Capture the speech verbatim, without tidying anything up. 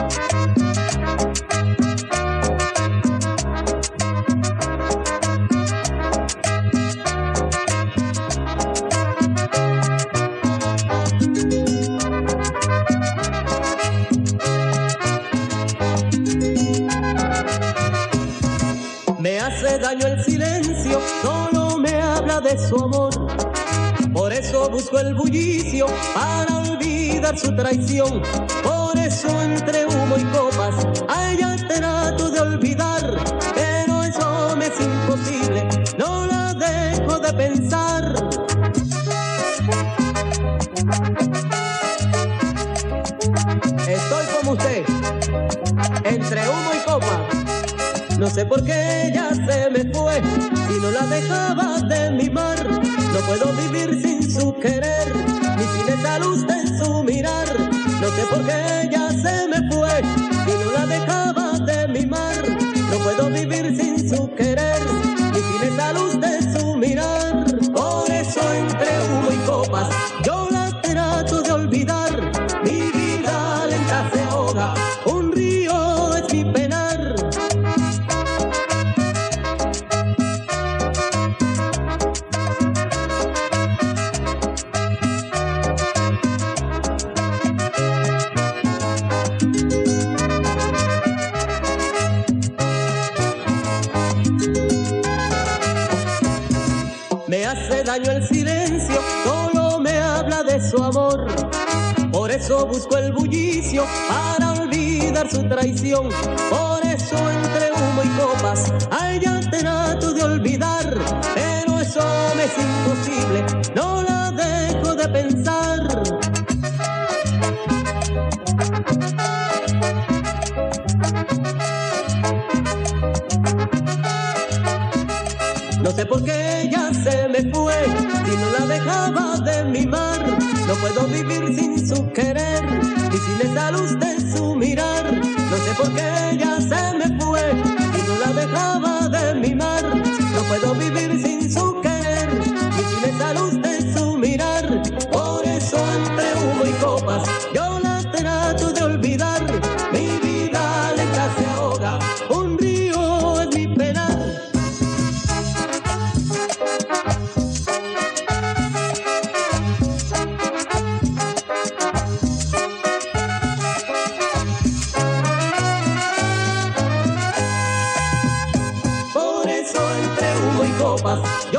Me hace daño el silencio, solo me habla de su amor. Por eso busco el bullicio para olvidar su traición. Por eso entre humo y copas a ella trato de olvidar. Pero eso me es imposible, no la dejo de pensar. Estoy como usted, entre humo y copas. No sé por qué ella se me fue, si no la dejaba de mimar. No puedo vivir sin su querer, ni sin esa luz en su mirar. No sé por qué ella se me fue, si no la dejaba de mimar. No puedo vivir sin su querer, ni sin esa luz de su mirar. Por eso entre humo y copas yo la trato de olvidar. Mi vida lenta se ahoga, un río es mi penar. Me hace daño el silencio, solo me habla de su amor. Por eso busco el bullicio para olvidar su traición. Por eso entre humo y copas a ella trato de olvidar. Pero eso me es imposible, no la dejo de pensar. No sé por qué ella se me fue, si no la dejaba de mimar. No puedo vivir sin su querer, ni sin esa luz de su mirar. No sé por qué ella se me fue, si no la dejaba de mimar. No puedo vivir sin su querer, ni sin esa luz de su mirar. Por eso entre humo y copas yo la trato de olvidar. Mi vida lenta se ahoga, un río es mi penar. Por eso entre humo y copas